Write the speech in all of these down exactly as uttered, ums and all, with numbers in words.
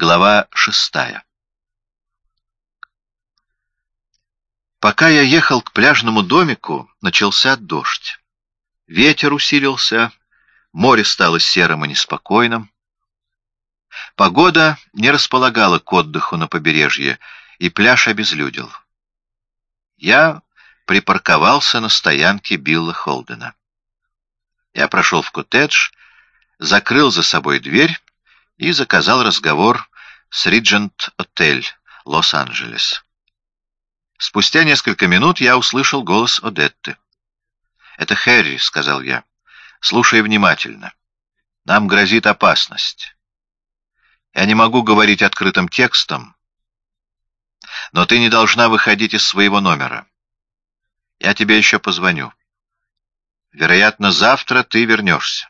Глава шестая. Пока я ехал к пляжному домику, начался дождь. Ветер усилился, море стало серым и неспокойным. Погода не располагала к отдыху на побережье, и пляж обезлюдил. Я припарковался на стоянке Билла Холдена. Я прошел в коттедж, закрыл за собой дверь и заказал разговор с Риджент Отель, Лос-Анджелес. Спустя несколько минут я услышал голос Одетты. «Это Хэрри», — сказал я. «Слушай внимательно. Нам грозит опасность. Я не могу говорить открытым текстом, но ты не должна выходить из своего номера. Я тебе еще позвоню. Вероятно, завтра ты вернешься».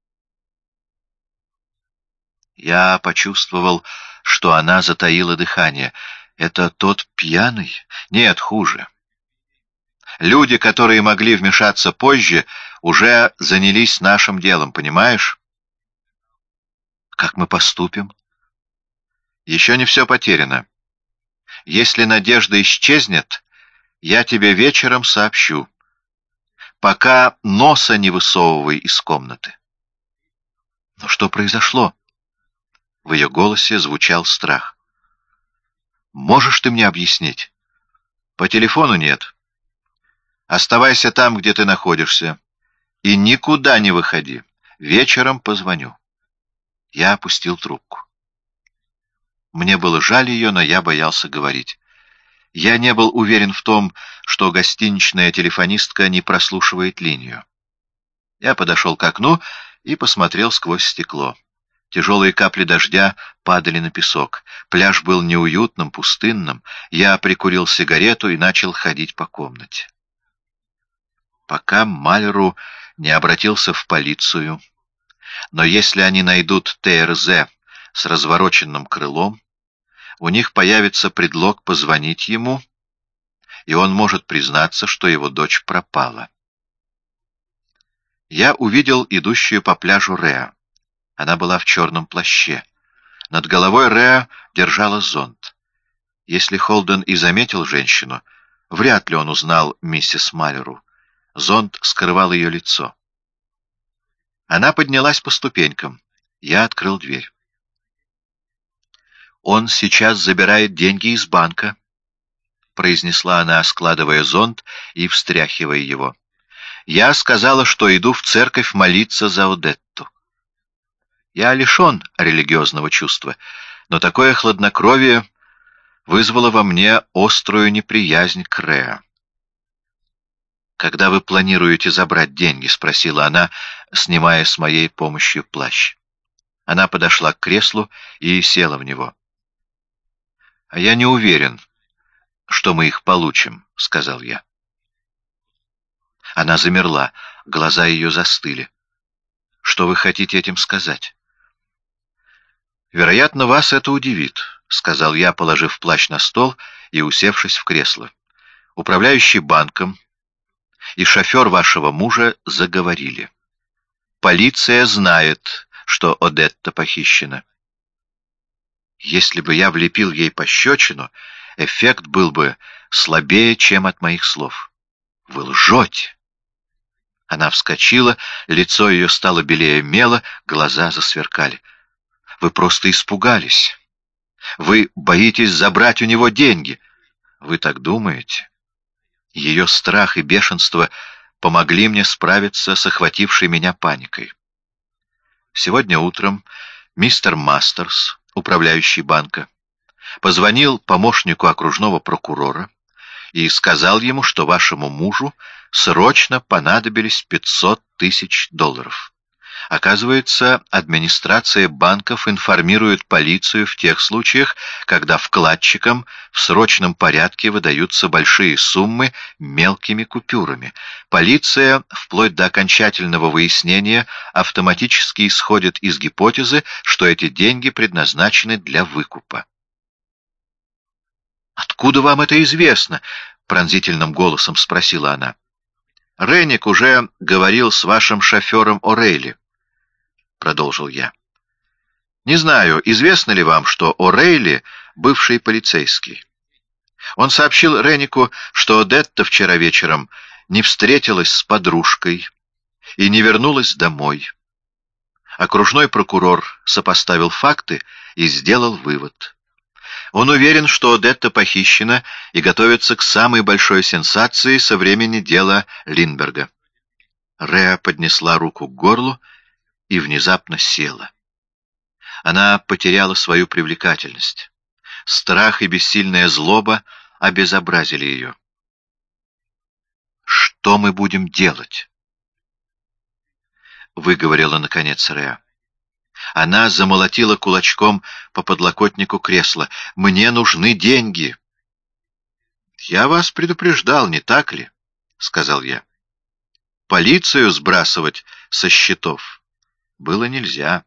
Я почувствовал, что она затаила дыхание. «Это тот пьяный?» «Нет, хуже. Люди, которые могли вмешаться позже, уже занялись нашим делом, понимаешь?» «Как мы поступим?» «Еще не все потеряно. Если надежда исчезнет, я тебе вечером сообщу. Пока носа не высовывай из комнаты». «Но что произошло?» В ее голосе звучал страх. «Можешь ты мне объяснить?» «По телефону нет. Оставайся там, где ты находишься, и никуда не выходи. Вечером позвоню». Я опустил трубку. Мне было жаль ее, но я боялся говорить. Я не был уверен в том, что гостиничная телефонистка не прослушивает линию. Я подошел к окну и посмотрел сквозь стекло. Тяжелые капли дождя падали на песок. Пляж был неуютным, пустынным. Я прикурил сигарету и начал ходить по комнате. Пока Малеру не обратился в полицию. Но если они найдут ТРЗ с развороченным крылом, у них появится предлог позвонить ему, и он может признаться, что его дочь пропала. Я увидел идущую по пляжу Реа. Она была в черном плаще. Над головой Реа держала зонт. Если Холден и заметил женщину, вряд ли он узнал миссис Малеру. Зонт скрывал ее лицо. Она поднялась по ступенькам. Я открыл дверь. «Он сейчас забирает деньги из банка», — произнесла она, складывая зонт и встряхивая его. «Я сказала, что иду в церковь молиться за Одетту. Я лишен религиозного чувства, но такое хладнокровие вызвало во мне острую неприязнь к Реа». «Когда вы планируете забрать деньги?» — спросила она, снимая с моей помощью плащ. Она подошла к креслу и села в него. «А я не уверен, что мы их получим», — сказал я. Она замерла, глаза ее застыли. «Что вы хотите этим сказать?» «Вероятно, вас это удивит», — сказал я, положив плащ на стол и усевшись в кресло. «Управляющий банком и шофер вашего мужа заговорили. Полиция знает, что Одетта похищена. Если бы я влепил ей пощечину, эффект был бы слабее, чем от моих слов. Вы лжете!» Она вскочила, лицо ее стало белее мела, глаза засверкали. «Вы просто испугались. Вы боитесь забрать у него деньги. Вы так думаете?» Ее страх и бешенство помогли мне справиться с охватившей меня паникой. Сегодня утром мистер Мастерс, управляющий банка, позвонил помощнику окружного прокурора и сказал ему, что вашему мужу срочно понадобились пятьсот тысяч долларов. Оказывается, администрация банков информирует полицию в тех случаях, когда вкладчикам в срочном порядке выдаются большие суммы мелкими купюрами. Полиция, вплоть до окончательного выяснения, автоматически исходит из гипотезы, что эти деньги предназначены для выкупа. «Откуда вам это известно?» — пронзительным голосом спросила она. «Ренник уже говорил с вашим шофером О'Рейли», — продолжил я. Не знаю, известно ли вам, что О'Рейли — бывший полицейский. Он сообщил Реннику, что Одетта вчера вечером не встретилась с подружкой и не вернулась домой. Окружной прокурор сопоставил факты и сделал вывод. Он уверен, что Одетта похищена и готовится к самой большой сенсации со времени дела Линдберга. Реа поднесла руку к горлу и внезапно села. Она потеряла свою привлекательность. Страх и бессильная злоба обезобразили ее. «Что мы будем делать?» — выговорила, наконец, Реа. Она замолотила кулачком по подлокотнику кресла. «Мне нужны деньги!» «Я вас предупреждал, не так ли?» — сказал я. «Полицию сбрасывать со счетов было нельзя».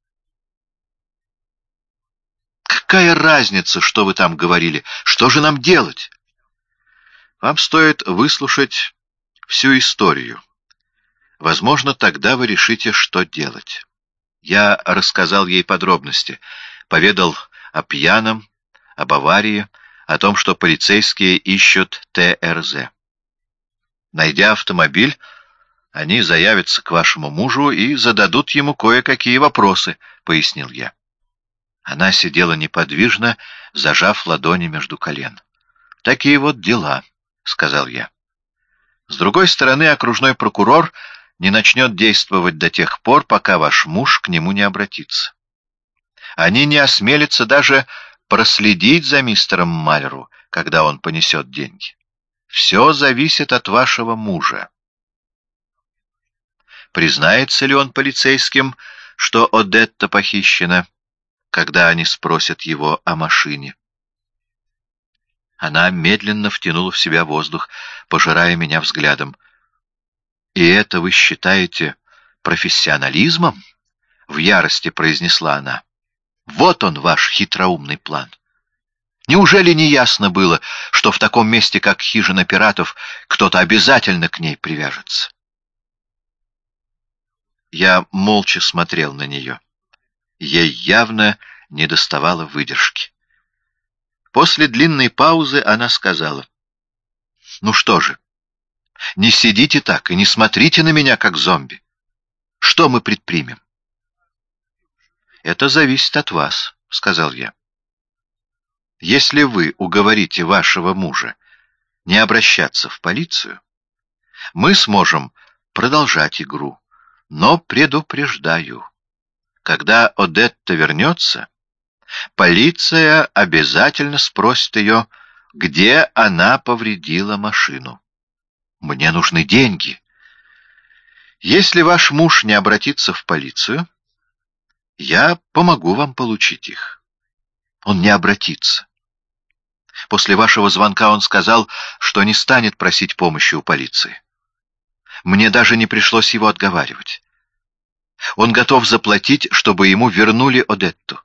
«Какая разница, что вы там говорили? Что же нам делать?» «Вам стоит выслушать всю историю. Возможно, тогда вы решите, что делать». Я рассказал ей подробности, поведал о пьяном, об аварии, о том, что полицейские ищут Т Р З. Найдя автомобиль, они заявятся к вашему мужу и зададут ему кое-какие вопросы, — пояснил я. Она сидела неподвижно, зажав ладони между колен. «Такие вот дела», — сказал я. «С другой стороны, окружной прокурор не начнет действовать до тех пор, пока ваш муж к нему не обратится. Они не осмелятся даже проследить за мистером Малеру, когда он понесет деньги. Все зависит от вашего мужа. Признается ли он полицейским, что Одетта похищена, когда они спросят его о машине?» Она медленно втянула в себя воздух, пожирая меня взглядом. «И это вы считаете профессионализмом?» — в ярости произнесла она. «Вот он, ваш хитроумный план. Неужели не ясно было, что в таком месте, как хижина пиратов, кто-то обязательно к ней привяжется?» Я молча смотрел на нее. Ей явно недоставало выдержки. После длинной паузы она сказала: «Ну что же, не сидите так и не смотрите на меня, как зомби. Что мы предпримем?» «Это зависит от вас», — сказал я. «Если вы уговорите вашего мужа не обращаться в полицию, мы сможем продолжать игру, но предупреждаю, когда Одетта вернется, полиция обязательно спросит ее, где она повредила машину. Мне нужны деньги. Если ваш муж не обратится в полицию, я помогу вам получить их. Он не обратится. После вашего звонка он сказал, что не станет просить помощи у полиции. Мне даже не пришлось его отговаривать. Он готов заплатить, чтобы ему вернули Одетту.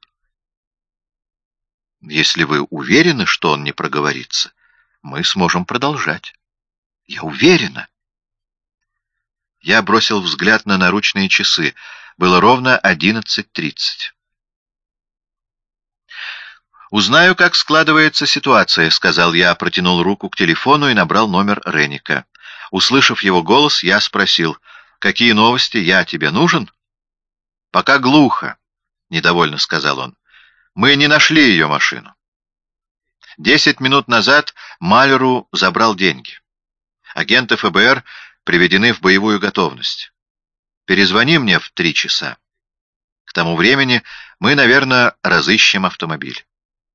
Если вы уверены, что он не проговорится, мы сможем продолжать. Я уверена. Я бросил взгляд на наручные часы. Было ровно одиннадцать тридцать. «Узнаю, как складывается ситуация», — сказал я, протянул руку к телефону и набрал номер Ренника. Услышав его голос, я спросил: «Какие новости? Я тебе нужен?» «Пока глухо», — недовольно сказал он. «Мы не нашли ее машину. Десять минут назад Малеру забрал деньги. Агенты Ф Б Р приведены в боевую готовность. Перезвони мне в три часа. К тому времени мы, наверное, разыщем автомобиль».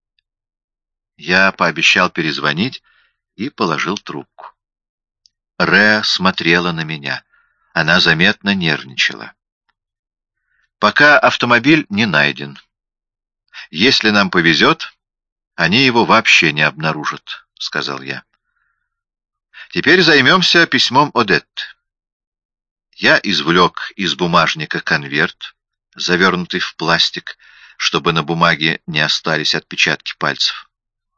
Я пообещал перезвонить и положил трубку. Ре смотрела на меня. Она заметно нервничала. «Пока автомобиль не найден. Если нам повезет, они его вообще не обнаружат», — сказал я. «Теперь займемся письмом Одетты». Я извлек из бумажника конверт, завернутый в пластик, чтобы на бумаге не остались отпечатки пальцев.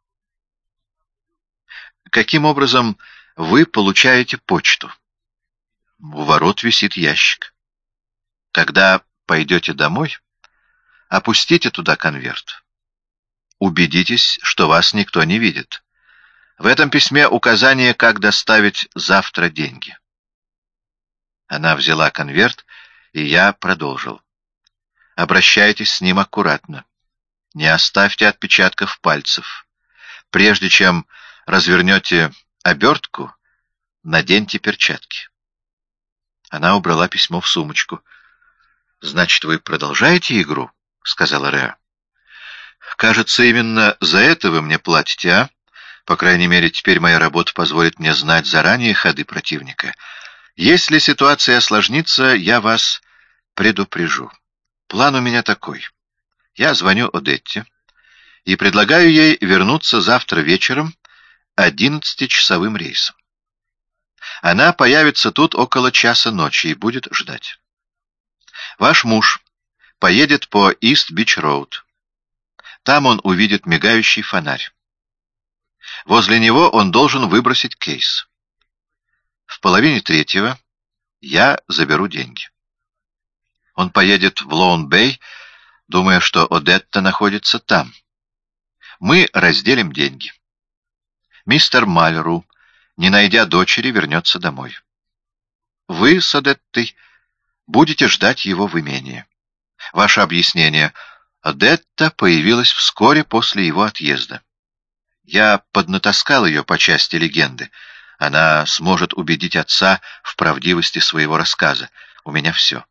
«Каким образом вы получаете почту?» «У ворот висит ящик. Когда пойдете домой, Опустите туда конверт. Убедитесь, что вас никто не видит. В этом письме указание, как доставить завтра деньги». Она взяла конверт, и я продолжил. «Обращайтесь с ним аккуратно. Не оставьте отпечатков пальцев. Прежде чем развернете обертку, наденьте перчатки». Она убрала письмо в сумочку. «Значит, вы продолжаете игру?» — сказала Реа. «Кажется, именно за это вы мне платите, а? По крайней мере, теперь моя работа позволит мне знать заранее ходы противника. Если ситуация осложнится, я вас предупрежу. План у меня такой. Я звоню Одетте и предлагаю ей вернуться завтра вечером одиннадцатичасовым рейсом. Она появится тут около часа ночи и будет ждать. Ваш муж поедет по Ист-Бич-Роуд. Там он увидит мигающий фонарь. Возле него он должен выбросить кейс. В половине третьего я заберу деньги. Он поедет в Лоун-Бэй, думая, что Одетта находится там. Мы разделим деньги. Мистер Малеру, не найдя дочери, вернется домой. Вы с Одеттой будете ждать его в имении. Ваше объяснение: Одетта появилась вскоре после его отъезда. Я поднатаскал ее по части легенды. Она сможет убедить отца в правдивости своего рассказа. У меня все.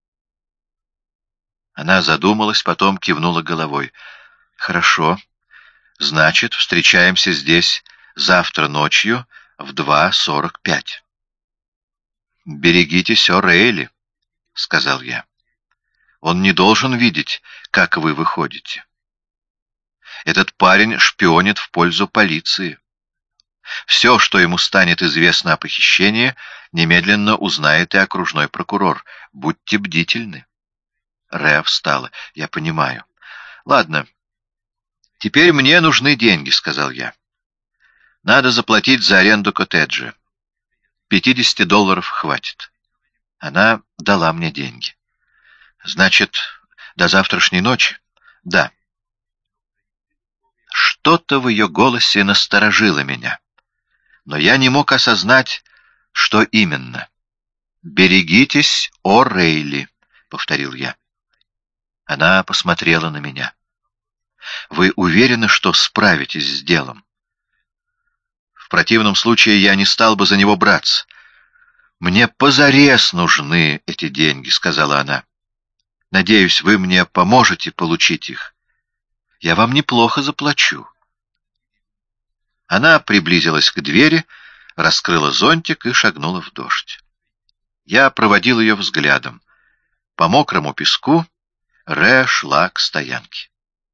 Она задумалась, потом кивнула головой. «Хорошо. Значит, встречаемся здесь завтра ночью в два сорок пять». «Берегитесь О'Рейли», — сказал я. «Он не должен видеть, как вы выходите. Этот парень шпионит в пользу полиции. Все, что ему станет известно о похищении, немедленно узнает и окружной прокурор. Будьте бдительны». Реа встала. «Я понимаю. Ладно. Теперь мне нужны деньги», — сказал я. «Надо заплатить за аренду коттеджа. Пятидесяти долларов хватит». Она дала мне деньги. «Значит, до завтрашней ночи?» «Да». Что-то в ее голосе насторожило меня, но я не мог осознать, что именно. «Берегитесь О'Рейли», — повторил я. Она посмотрела на меня. «Вы уверены, что справитесь с делом?» «В противном случае я не стал бы за него браться. Мне позарез нужны эти деньги», — сказала она. «Надеюсь, вы мне поможете получить их. Я вам неплохо заплачу». Она приблизилась к двери, раскрыла зонтик и шагнула в дождь. Я проводил ее взглядом. По мокрому песку Реа шла к стоянке.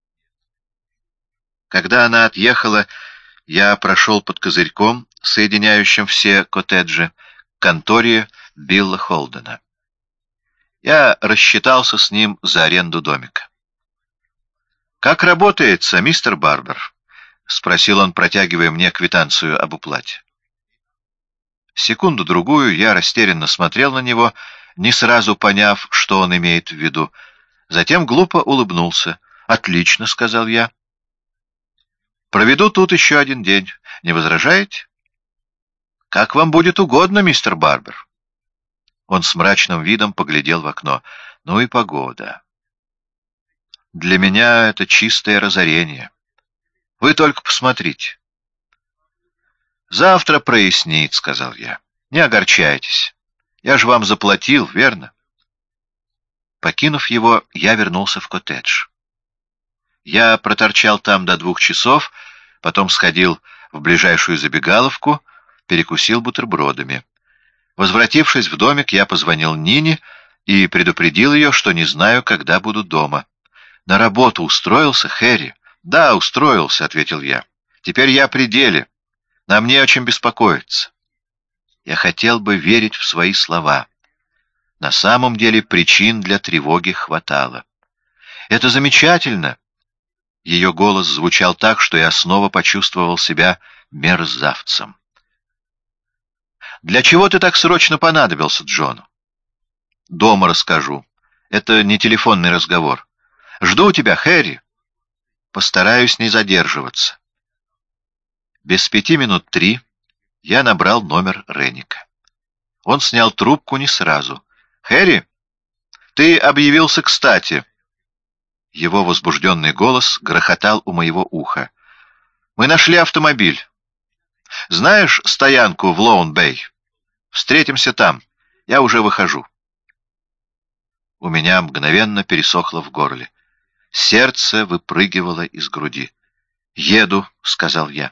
Когда она отъехала, я прошел под козырьком, соединяющим все коттеджи, к конторе Билла Холдена. Я рассчитался с ним за аренду домика. «Как работается, мистер Барбер?» — спросил он, протягивая мне квитанцию об уплате. Секунду-другую я растерянно смотрел на него, не сразу поняв, что он имеет в виду. Затем глупо улыбнулся. «Отлично», — сказал я. «Проведу тут еще один день. Не возражаете?» «Как вам будет угодно, мистер Барбер». Он с мрачным видом поглядел в окно. «Ну и погода. Для меня это чистое разорение. Вы только посмотрите». «Завтра прояснит», — сказал я. «Не огорчайтесь. Я же вам заплатил, верно?» Покинув его, я вернулся в коттедж. Я проторчал там до двух часов, потом сходил в ближайшую забегаловку, перекусил бутербродами. Возвратившись в домик, я позвонил Нине и предупредил ее, что не знаю, когда буду дома. «На работу устроился, Хэри?» «Да, устроился», — ответил я. «Теперь я при деле. Нам не о чем беспокоиться». Я хотел бы верить в свои слова. На самом деле причин для тревоги хватало. «Это замечательно!» Ее голос звучал так, что я снова почувствовал себя мерзавцем. «Для чего ты так срочно понадобился Джону?» «Дома расскажу. Это не телефонный разговор. «Жду тебя, Хэри!» «Постараюсь не задерживаться». Без пяти минут три я набрал номер Ренника. Он снял трубку не сразу. «Хэри, ты объявился кстати!» Его возбужденный голос грохотал у моего уха. «Мы нашли автомобиль. Знаешь стоянку в Лоун-Бэй? Встретимся там. Я уже выхожу». У меня мгновенно пересохло в горле. Сердце выпрыгивало из груди. «Еду», — сказал я.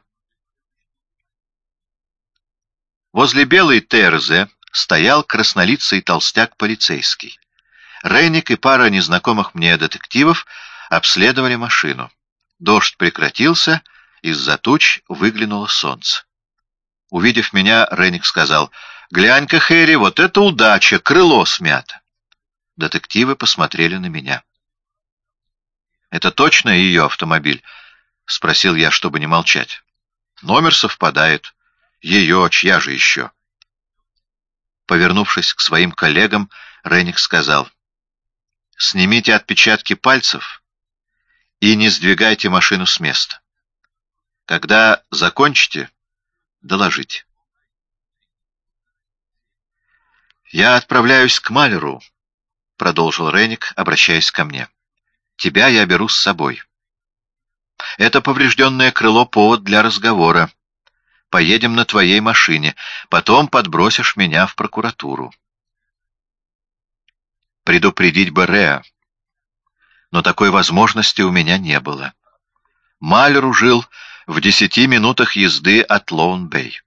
Возле белой ТРЗ стоял краснолицый толстяк-полицейский. Ренник и пара незнакомых мне детективов обследовали машину. Дождь прекратился, из-за туч выглянуло солнце. Увидев меня, Ренник сказал: «Глянь-ка, Хэри, вот это удача, крыло смято». Детективы посмотрели на меня. «Это точно ее автомобиль?» — спросил я, чтобы не молчать. «Номер совпадает. Ее, чья же еще?» Повернувшись к своим коллегам, Ренник сказал: «Снимите отпечатки пальцев и не сдвигайте машину с места. Когда закончите, доложите». «Я отправляюсь к Малеру», — продолжил Ренник, обращаясь ко мне. «Тебя я беру с собой. Это поврежденное крыло — повод для разговора. Поедем на твоей машине, потом подбросишь меня в прокуратуру». Предупредить бы Реа, но такой возможности у меня не было. Малеру жил в десяти минутах езды от Лоун-Бэй.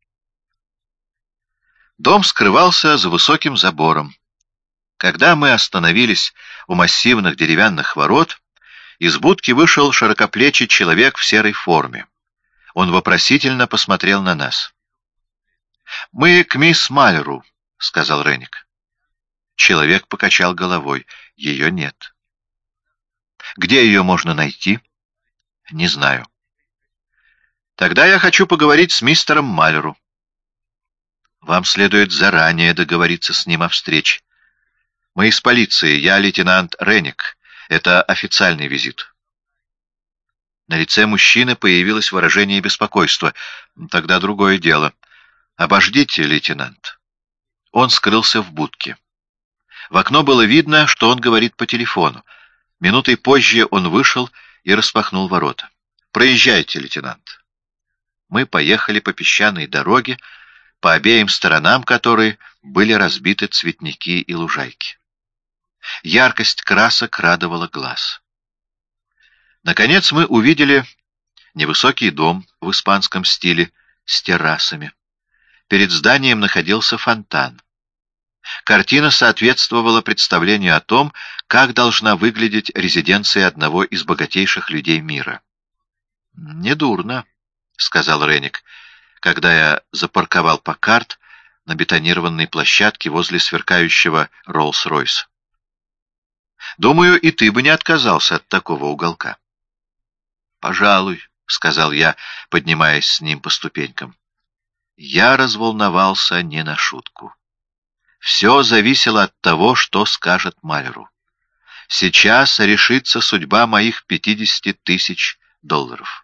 Дом скрывался за высоким забором. Когда мы остановились у массивных деревянных ворот, из будки вышел широкоплечий человек в серой форме. Он вопросительно посмотрел на нас. «Мы к мисс Малеру», — сказал Ренник. Человек покачал головой. «Ее нет». «Где ее можно найти?» «Не знаю». «Тогда я хочу поговорить с мистером Малеру». «Вам следует заранее договориться с ним о встрече. Мы из полиции, я лейтенант Ренник. Это официальный визит». На лице мужчины появилось выражение беспокойства. «Тогда другое дело. Обождите, лейтенант». Он скрылся в будке. В окно было видно, что он говорит по телефону. Минутой позже он вышел и распахнул ворота. «Проезжайте, лейтенант». Мы поехали по песчаной дороге, по обеим сторонам которой были разбиты цветники и лужайки. Яркость красок радовала глаз. Наконец мы увидели невысокий дом в испанском стиле с террасами. Перед зданием находился фонтан. Картина соответствовала представлению о том, как должна выглядеть резиденция одного из богатейших людей мира. «Недурно», — сказал Ренник, когда я запарковал Паккард на бетонированной площадке возле сверкающего Роллс-Ройса. «Думаю, и ты бы не отказался от такого уголка». «Пожалуй», — сказал я, поднимаясь с ним по ступенькам. Я разволновался не на шутку. Все зависело от того, что скажет Малеру. Сейчас решится судьба моих пятидесяти тысяч долларов.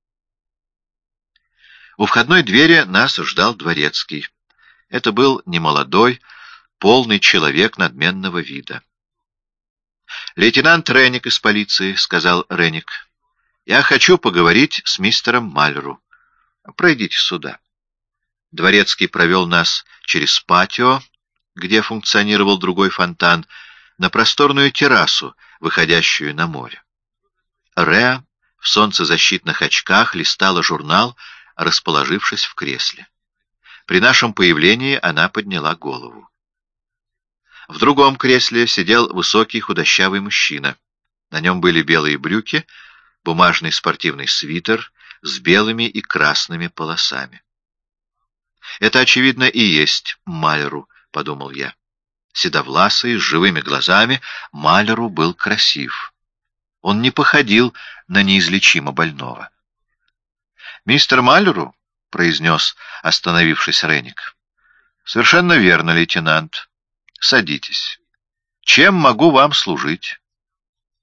У входной двери нас ждал дворецкий. Это был немолодой, полный человек надменного вида. «Лейтенант Ренник из полиции», — сказал Ренник. «Я хочу поговорить с мистером Малеру. Пройдите сюда». Дворецкий провел нас через патио, где функционировал другой фонтан, на просторную террасу, выходящую на море. Реа в солнцезащитных очках листала журнал, расположившись в кресле. При нашем появлении она подняла голову. В другом кресле сидел высокий худощавый мужчина. На нем были белые брюки, бумажный спортивный свитер с белыми и красными полосами. «Это, очевидно, и есть Малеру», — подумал я. Седовласый, с живыми глазами, Малеру был красив. Он не походил на неизлечимо больного. «Мистер Малеру?» — произнес, остановившись Ренник. «Совершенно верно, лейтенант. Садитесь. Чем могу вам служить?»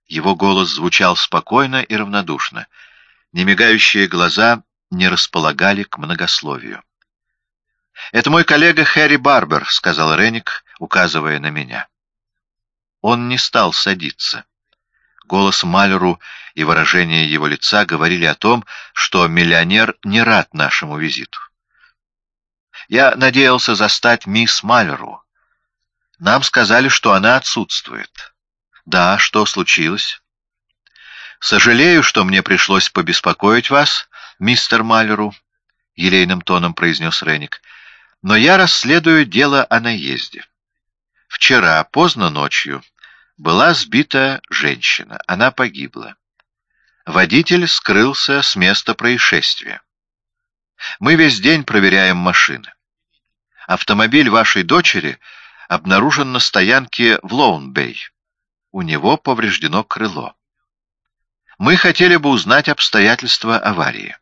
Его голос звучал спокойно и равнодушно. Немигающие глаза не располагали к многословию. «Это мой коллега Хэри Барбер», — сказал Ренник, указывая на меня. Он не стал садиться. Голос Малеру и выражение его лица говорили о том, что миллионер не рад нашему визиту. «Я надеялся застать мисс Малеру. Нам сказали, что она отсутствует». «Да, что случилось?» «Сожалею, что мне пришлось побеспокоить вас, мистер Малеру», — елейным тоном произнес Ренник, — «но я расследую дело о наезде. Вчера, поздно ночью, была сбита женщина. Она погибла. Водитель скрылся с места происшествия. Мы весь день проверяем машины. Автомобиль вашей дочери обнаружен на стоянке в Лоун-Бэй. У него повреждено крыло. Мы хотели бы узнать обстоятельства аварии».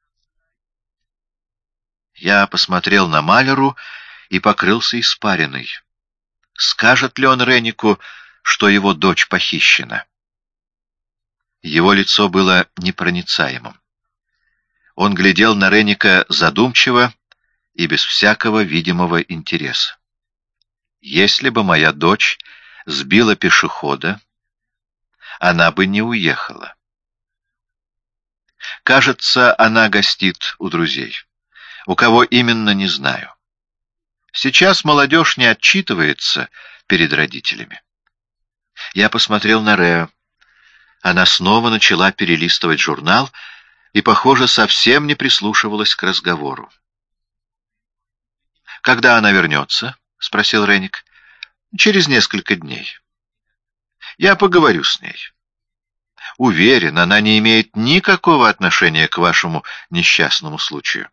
Я посмотрел на Малеру и покрылся испариной. Скажет ли он Реннику, что его дочь похищена? Его лицо было непроницаемым. Он глядел на Ренника задумчиво и без всякого видимого интереса. Если бы моя дочь сбила пешехода, она бы не уехала. Кажется, она гостит у друзей. У кого именно, не знаю. Сейчас молодежь не отчитывается перед родителями. Я посмотрел на Рео. Она снова начала перелистывать журнал и, похоже, совсем не прислушивалась к разговору. «Когда она вернется?» — спросил Ренник. «Через несколько дней. Я поговорю с ней. Уверен, она не имеет никакого отношения к вашему несчастному случаю».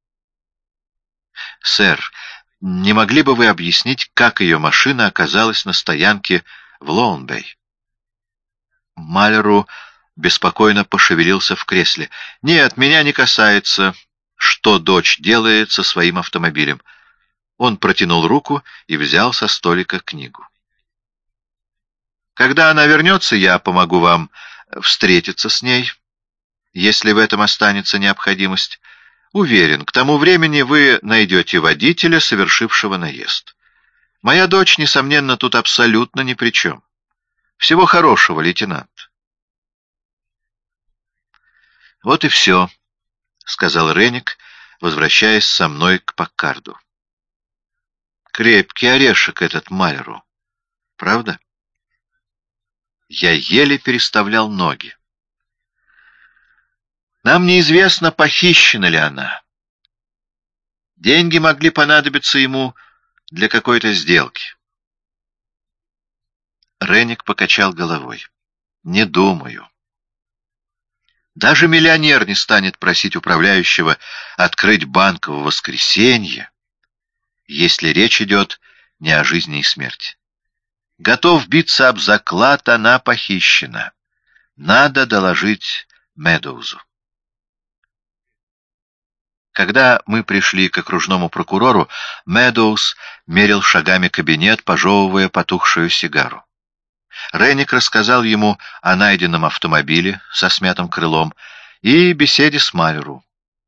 «Сэр, не могли бы вы объяснить, как ее машина оказалась на стоянке в Лоун-Бэй?» Малеру беспокойно пошевелился в кресле. «Нет, меня не касается, что дочь делает со своим автомобилем». Он протянул руку и взял со столика книгу. «Когда она вернется, я помогу вам встретиться с ней, если в этом останется необходимость. Уверен, к тому времени вы найдете водителя, совершившего наезд. Моя дочь, несомненно, тут абсолютно ни при чем. Всего хорошего, лейтенант». «Вот и все», — сказал Ренник, возвращаясь со мной к Паккарду. «Крепкий орешек этот Малеру, правда?» Я еле переставлял ноги. «Нам неизвестно, похищена ли она. Деньги могли понадобиться ему для какой-то сделки». Ренник покачал головой. «Не думаю. Даже миллионер не станет просить управляющего открыть банк в воскресенье, если речь идет не о жизни и смерти. Готов биться об заклад, она похищена. Надо доложить Медоузу». Когда мы пришли к окружному прокурору, Медоуз мерил шагами кабинет, пожевывая потухшую сигару. Ренник рассказал ему о найденном автомобиле со смятым крылом и беседе с Малеру.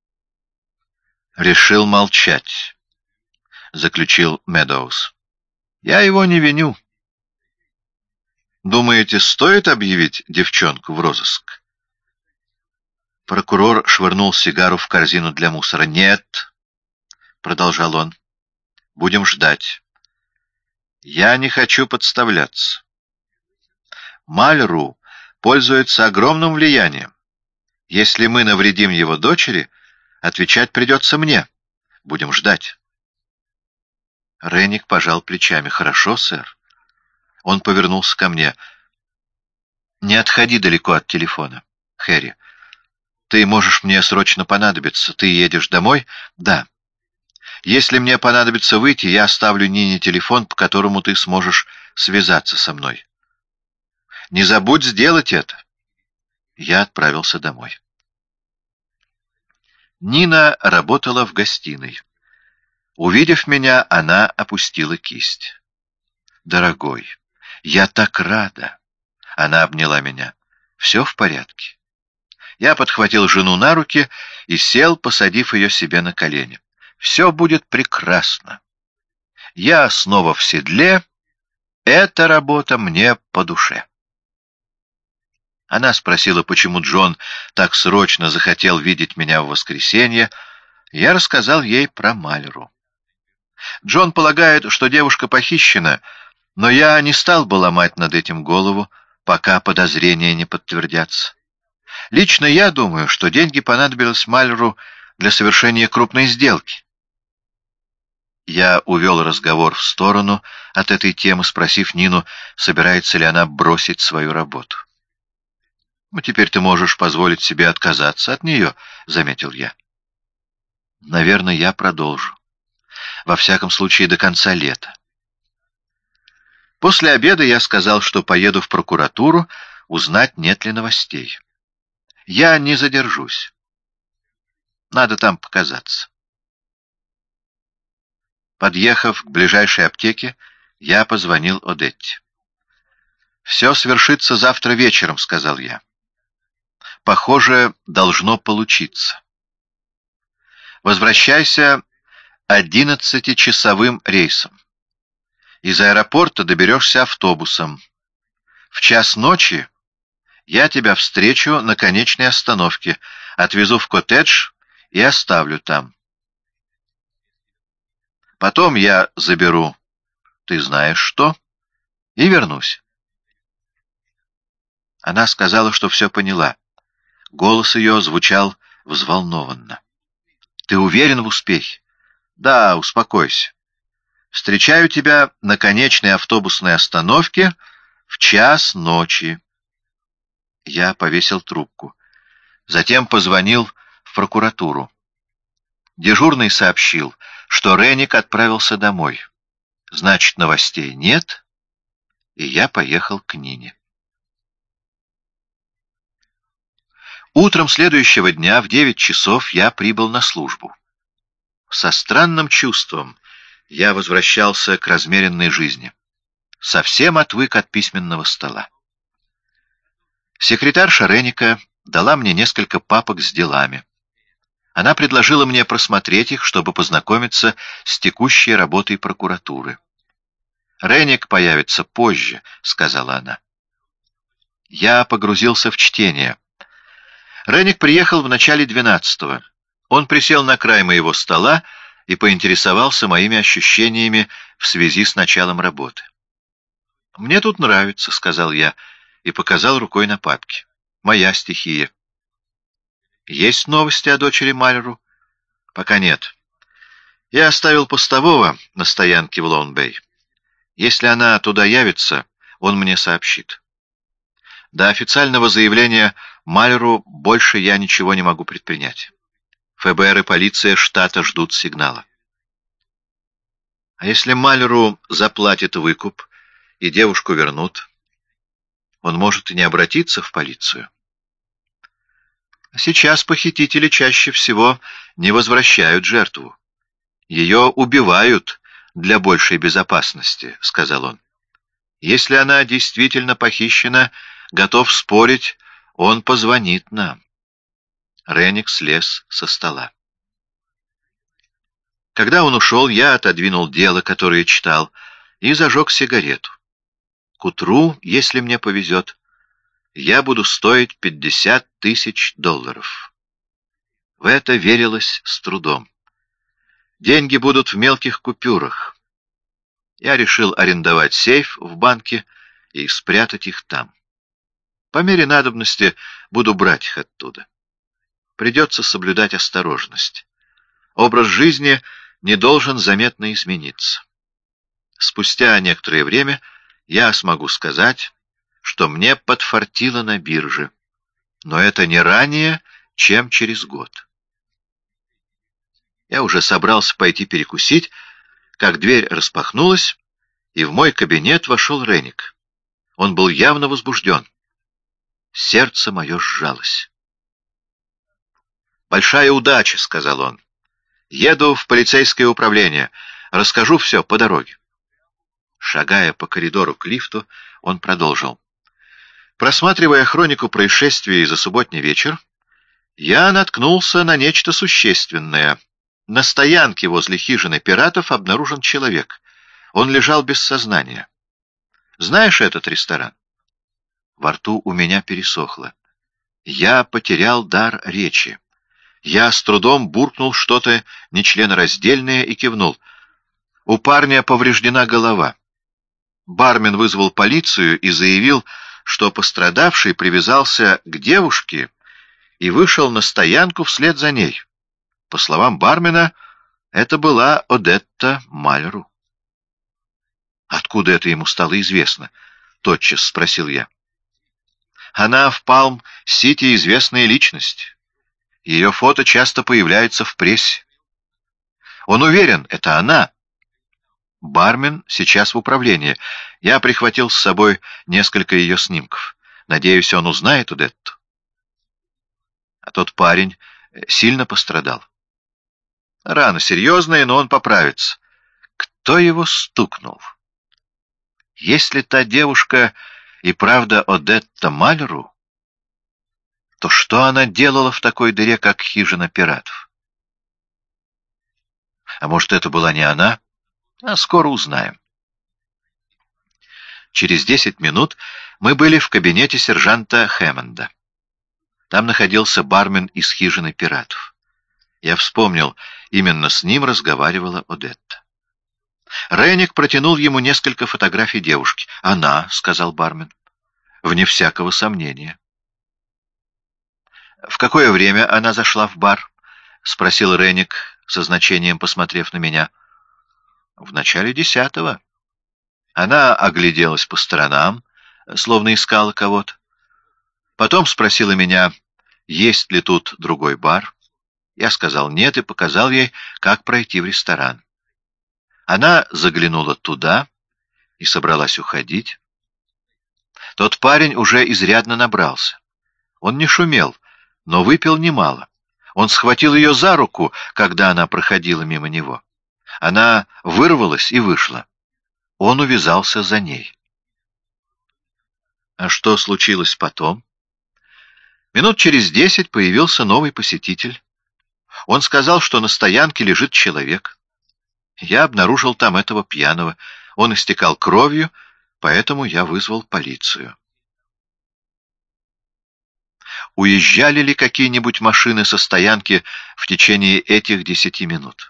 «Решил молчать», — заключил Медоуз. «Я его не виню. Думаете, стоит объявить девчонку в розыск?» Прокурор швырнул сигару в корзину для мусора. «Нет», — продолжал он, — «будем ждать. Я не хочу подставляться. Малеру пользуется огромным влиянием. Если мы навредим его дочери, отвечать придется мне. Будем ждать». Ренник пожал плечами. «Хорошо, сэр». Он повернулся ко мне. «Не отходи далеко от телефона, Хэри. Ты можешь мне срочно понадобиться. Ты едешь домой?» «Да. Если мне понадобится выйти, я оставлю Нине телефон, по которому ты сможешь связаться со мной. Не забудь сделать это». Я отправился домой. Нина работала в гостиной. Увидев меня, она опустила кисть. «Дорогой, я так рада! Она обняла меня. «Все в порядке». Я подхватил жену на руки и сел, посадив ее себе на колени. «Все будет прекрасно. Я снова в седле. Эта работа мне по душе». Она спросила, почему Джон так срочно захотел видеть меня в воскресенье. Я рассказал ей про Мальру. Джон полагает, что девушка похищена, но я не стал бы ломать над этим голову, пока подозрения не подтвердятся. Лично я думаю, что деньги понадобились Мальру для совершения крупной сделки. Я увел разговор в сторону от этой темы, спросив Нину, собирается ли она бросить свою работу. «Ну, теперь ты можешь позволить себе отказаться от нее», — заметил я. «Наверное, я продолжу. Во всяком случае, до конца лета». После обеда я сказал, что поеду в прокуратуру узнать, нет ли новостей. Я не задержусь. Надо там показаться. Подъехав к ближайшей аптеке, я позвонил Одетте. «Все свершится завтра вечером», — сказал я. «Похоже, должно получиться. Возвращайся одиннадцатичасовым рейсом. Из аэропорта доберешься автобусом. В час ночи я тебя встречу на конечной остановке, отвезу в коттедж и оставлю там. Потом я заберу, ты знаешь что, и вернусь». Она сказала, что все поняла. Голос ее звучал взволнованно. «Ты уверен в успехе?» «Да, успокойся. Встречаю тебя на конечной автобусной остановке в час ночи». Я повесил трубку. Затем позвонил в прокуратуру. Дежурный сообщил, что Ренник отправился домой. Значит, новостей нет, и я поехал к Нине. Утром следующего дня в девять часов я прибыл на службу. Со странным чувством я возвращался к размеренной жизни. Совсем отвык от письменного стола. Секретарша Ренника дала мне несколько папок с делами. Она предложила мне просмотреть их, чтобы познакомиться с текущей работой прокуратуры. «Ренник появится позже», — сказала она. Я погрузился в чтение. Ренник приехал в начале двенадцатого. Он присел на край моего стола и поинтересовался моими ощущениями в связи с началом работы. «Мне тут нравится», — сказал я, и показал рукой на папки. «Моя стихия». «Есть новости о дочери Мальру?» «Пока нет. Я оставил постового на стоянке в Лоун-Бэй. Если она туда явится, он мне сообщит. До официального заявления Мальру больше я ничего не могу предпринять. ФБР и полиция штата ждут сигнала. А если Мальру заплатит выкуп и девушку вернут, он может и не обратиться в полицию. Сейчас похитители чаще всего не возвращают жертву. Ее убивают для большей безопасности, — сказал он. Если она действительно похищена, готов спорить, он позвонит нам. Ренник слез со стола. Когда он ушел, я отодвинул дело, которое читал, и зажег сигарету. К утру, если мне повезет, я буду стоить пятьдесят тысяч долларов. В это верилось с трудом. Деньги будут в мелких купюрах. Я решил арендовать сейф в банке и спрятать их там. По мере надобности буду брать их оттуда. Придется соблюдать осторожность. Образ жизни не должен заметно измениться. Спустя некоторое время я смогу сказать, что мне подфартило на бирже, но это не ранее, чем через год. Я уже собрался пойти перекусить, как дверь распахнулась, и в мой кабинет вошел Ренник. Он был явно возбужден. Сердце мое сжалось. «Большая удача», — сказал он. «Еду в полицейское управление. Расскажу все по дороге». Шагая по коридору к лифту, он продолжил. Просматривая хронику происшествий за субботний вечер, я наткнулся на нечто существенное. На стоянке возле хижины пиратов обнаружен человек. Он лежал без сознания. Знаешь этот ресторан? Во рту у меня пересохло. Я потерял дар речи. Я с трудом буркнул что-то нечленораздельное и кивнул. У парня повреждена голова. Бармен вызвал полицию и заявил, что пострадавший привязался к девушке и вышел на стоянку вслед за ней. По словам бармена, это была Одетта Мальру. «Откуда это ему стало известно?» — тотчас спросил я. «Она в Палм-Сити известная личность. Ее фото часто появляется в прессе. Он уверен, это она. Бармен сейчас в управлении. Я прихватил с собой несколько ее снимков. Надеюсь, он узнает Одетту». «А тот парень сильно пострадал?» «Рана серьезная, но он поправится». «Кто его стукнул?» «Если та девушка и правда Одетта Мальру, то что она делала в такой дыре, как хижина пиратов? А может, это была не она? А скоро узнаем». Через десять минут мы были в кабинете сержанта Хэммонда. Там находился бармен из хижины пиратов. Я вспомнил, именно с ним разговаривала Одетта. Ренник протянул ему несколько фотографий девушки. «Она», — сказал бармен, — «вне всякого сомнения». «В какое время она зашла в бар?» — спросил Ренник, со значением посмотрев на меня. «В начале десятого». Она огляделась по сторонам, словно искала кого-то. Потом спросила меня, есть ли тут другой бар. Я сказал нет и показал ей, как пройти в ресторан. Она заглянула туда и собралась уходить. Тот парень уже изрядно набрался. Он не шумел, но выпил немало. Он схватил ее за руку, когда она проходила мимо него. Она вырвалась и вышла. Он увязался за ней. А что случилось потом? Минут через десять появился новый посетитель. Он сказал, что на стоянке лежит человек. Я обнаружил там этого пьяного. Он истекал кровью, поэтому я вызвал полицию. Уезжали ли какие-нибудь машины со стоянки в течение этих десяти минут?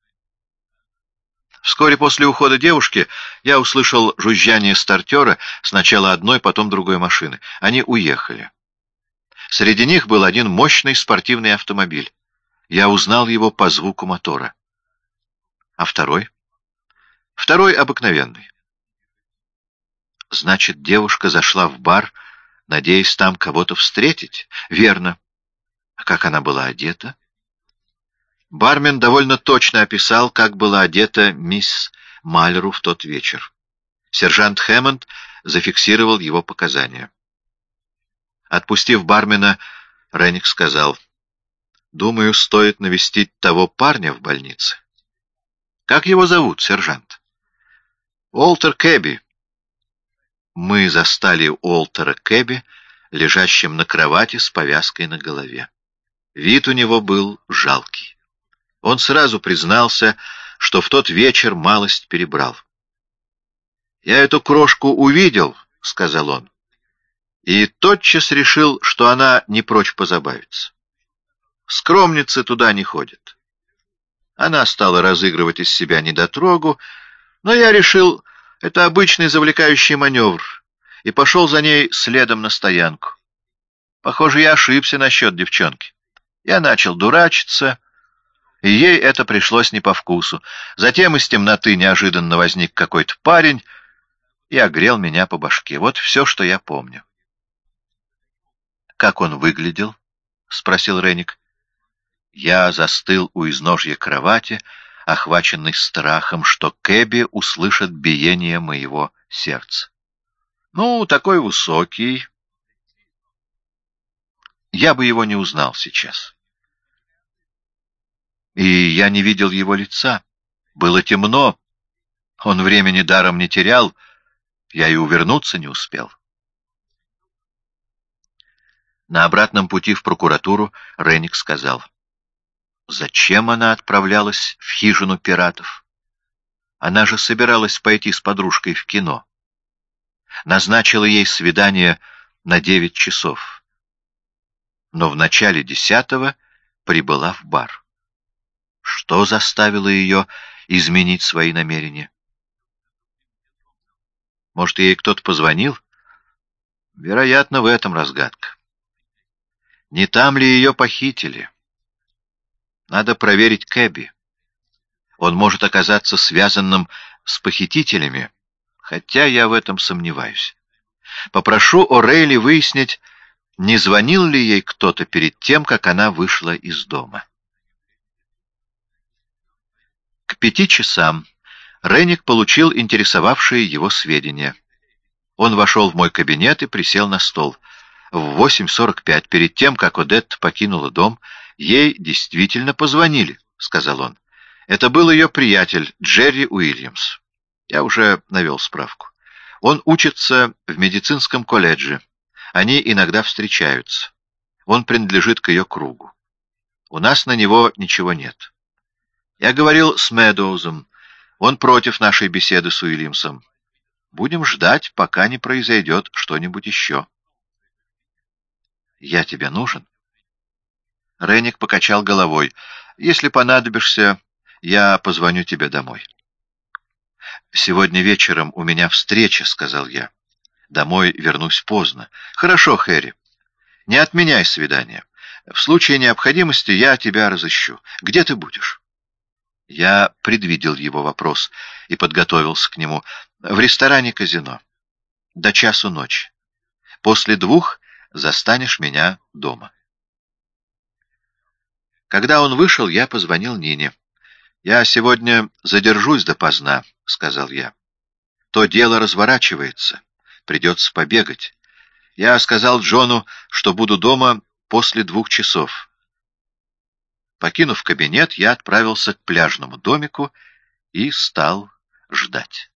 Вскоре после ухода девушки я услышал жужжание стартера, сначала одной, потом другой машины. Они уехали. Среди них был один мощный спортивный автомобиль. Я узнал его по звуку мотора. А второй? Второй обыкновенный. Значит, девушка зашла в бар, надеясь там кого-то встретить? Верно. А как она была одета? Бармен довольно точно описал, как была одета мисс Мальру в тот вечер. Сержант Хэммонд зафиксировал его показания. Отпустив бармена, Ренник сказал, «Думаю, стоит навестить того парня в больнице». «Как его зовут, сержант?» «Уолтер Кэби». Мы застали Уолтера Кэби, лежащим на кровати с повязкой на голове. Вид у него был жалкий. Он сразу признался, что в тот вечер малость перебрал. «Я эту крошку увидел», — сказал он, и тотчас решил, что она не прочь позабавиться. Скромницы туда не ходят. Она стала разыгрывать из себя недотрогу, но я решил, это обычный завлекающий маневр, и пошел за ней следом на стоянку. Похоже, я ошибся насчет девчонки. Я начал дурачиться, и ей это пришлось не по вкусу. Затем из темноты неожиданно возник какой-то парень и огрел меня по башке. Вот все, что я помню. «Как он выглядел?» — спросил Ренник. Я застыл у изножья кровати, охваченный страхом, что Кэби услышит биение моего сердца. «Ну, такой высокий». Я бы его не узнал сейчас. И я не видел его лица. Было темно. Он времени даром не терял. Я и увернуться не успел. На обратном пути в прокуратуру Ренник сказал: «Зачем она отправлялась в хижину пиратов? Она же собиралась пойти с подружкой в кино. Назначила ей свидание на девять часов. Но в начале десятого прибыла в бар. Что заставило ее изменить свои намерения? Может, ей кто-то позвонил? Вероятно, в этом разгадка. Не там ли ее похитили? Надо проверить Кэби. Он может оказаться связанным с похитителями, хотя я в этом сомневаюсь. Попрошу О'Рейли выяснить, не звонил ли ей кто-то перед тем, как она вышла из дома». К пяти часам Ренник получил интересовавшие его сведения. Он вошел в мой кабинет и присел на стол. В восемь сорок пять, перед тем, как Одетта покинула дом, ей действительно позвонили, — сказал он. Это был ее приятель Джерри Уильямс. Я уже навел справку. Он учится в медицинском колледже. Они иногда встречаются. Он принадлежит к ее кругу. У нас на него ничего нет. Я говорил с Медоузом. Он против нашей беседы с Уильямсом. Будем ждать, пока не произойдет что-нибудь еще. Я тебе нужен? Ренник покачал головой. Если понадобишься, я позвоню тебе домой. Сегодня вечером у меня встреча, — сказал я. Домой вернусь поздно. Хорошо, Хэри. Не отменяй свидание. В случае необходимости я тебя разыщу. Где ты будешь? Я предвидел его вопрос и подготовился к нему. В ресторане казино. До часу ночи. После двух застанешь меня дома. Когда он вышел, я позвонил Нине. «Я сегодня задержусь допоздна», — сказал я. «То дело разворачивается. Придется побегать. Я сказал Джону, что буду дома после двух часов». Покинув кабинет, я отправился к пляжному домику и стал ждать.